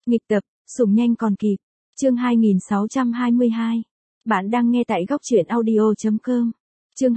Nghịch tập, sủng nhanh còn kịp. Chương 2622. Bạn đang nghe tại góc truyện audio.com. Chương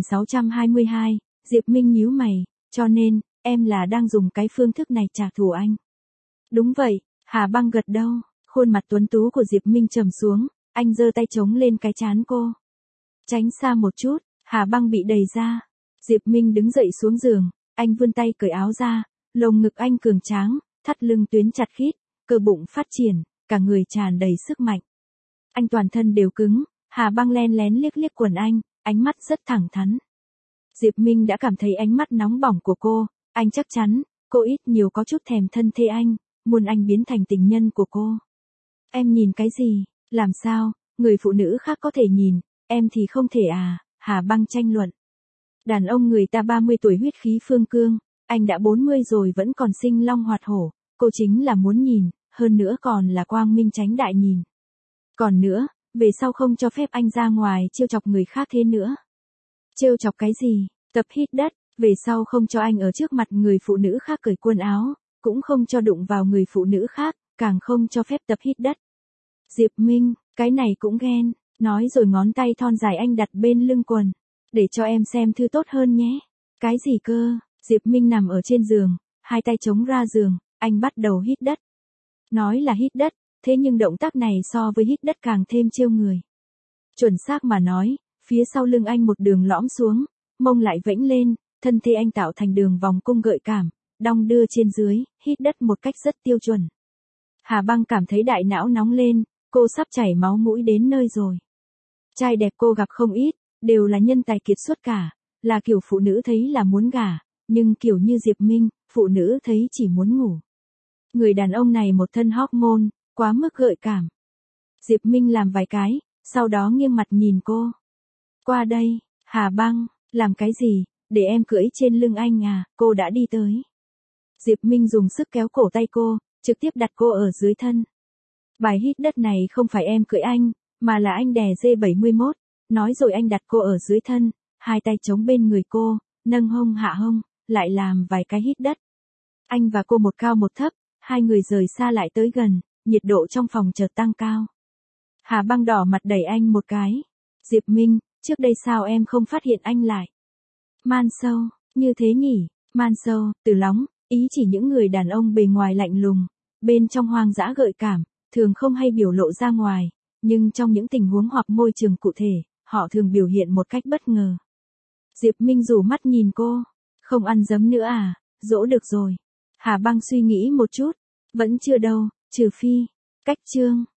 2622, Diệp Minh nhíu mày, cho nên, em là đang dùng cái phương thức này trả thù anh. Đúng vậy, Hà Băng gật đầu, khuôn mặt tuấn tú của Diệp Minh trầm xuống, anh giơ tay chống lên cái trán cô. Tránh xa một chút, Hà Băng bị đẩy ra. Diệp Minh đứng dậy xuống giường, anh vươn tay cởi áo ra, lồng ngực anh cường tráng, thắt lưng tuyến chặt khít, cơ bụng phát triển, cả người tràn đầy sức mạnh. Anh toàn thân đều cứng, Hà Băng len lén liếc liếc quần anh, ánh mắt rất thẳng thắn. Diệp Minh đã cảm thấy ánh mắt nóng bỏng của cô, anh chắc chắn, cô ít nhiều có chút thèm thân thê anh, muốn anh biến thành tình nhân của cô. Em nhìn cái gì, làm sao, người phụ nữ khác có thể nhìn, em thì không thể à, Hà Băng tranh luận. Đàn ông người ta 30 tuổi huyết khí phương cương, anh đã 40 rồi vẫn còn sinh long hoạt hổ, cô chính là muốn nhìn, hơn nữa còn là quang minh chánh đại nhìn. Còn nữa, về sau không cho phép anh ra ngoài trêu chọc người khác thế nữa. Trêu chọc cái gì, tập hít đất, về sau không cho anh ở trước mặt người phụ nữ khác cởi quần áo, cũng không cho đụng vào người phụ nữ khác, càng không cho phép tập hít đất. Diệp Minh, cái này cũng ghen, nói rồi ngón tay thon dài anh đặt bên lưng quần. Để cho em xem thư tốt hơn nhé. Cái gì cơ, Diệp Minh nằm ở trên giường, hai tay chống ra giường, anh bắt đầu hít đất. Nói là hít đất, thế nhưng động tác này so với hít đất càng thêm trêu người. Chuẩn xác mà nói, phía sau lưng anh một đường lõm xuống, mông lại vẫy lên, thân thể anh tạo thành đường vòng cung gợi cảm, đong đưa trên dưới, hít đất một cách rất tiêu chuẩn. Hà Băng cảm thấy đại não nóng lên, cô sắp chảy máu mũi đến nơi rồi. Trai đẹp cô gặp không ít, đều là nhân tài kiệt xuất cả, là kiểu phụ nữ thấy là muốn gả, nhưng kiểu như Diệp Minh, phụ nữ thấy chỉ muốn ngủ. Người đàn ông này một thân hormone, quá mức gợi cảm. Diệp Minh làm vài cái, sau đó nghiêng mặt nhìn cô. Qua đây, Hà Băng, làm cái gì, để em cưỡi trên lưng anh à, cô đã đi tới. Diệp Minh dùng sức kéo cổ tay cô, trực tiếp đặt cô ở dưới thân. Bài hít đất này không phải em cưỡi anh, mà là anh đè G71, nói rồi anh đặt cô ở dưới thân, hai tay chống bên người cô, nâng hông hạ hông, lại làm vài cái hít đất. Anh và cô một cao một thấp, hai người rời xa lại tới gần, nhiệt độ trong phòng chợt tăng cao. Hà Băng đỏ mặt đẩy anh một cái. Diệp Minh, trước đây sao em không phát hiện anh lại? Man sâu, như thế nhỉ, man sâu, từ lóng, ý chỉ những người đàn ông bề ngoài lạnh lùng, bên trong hoang dã gợi cảm, thường không hay biểu lộ ra ngoài, nhưng trong những tình huống hoặc môi trường cụ thể, họ thường biểu hiện một cách bất ngờ. Diệp Minh rủ mắt nhìn cô, không ăn dấm nữa à, dỗ được rồi. Hà Băng suy nghĩ một chút, vẫn chưa đâu, trừ phi, cách chương.